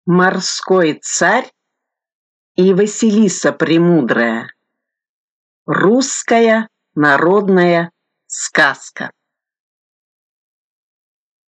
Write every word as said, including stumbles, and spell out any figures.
Морской царь и Василиса Премудрая. Русская народная сказка.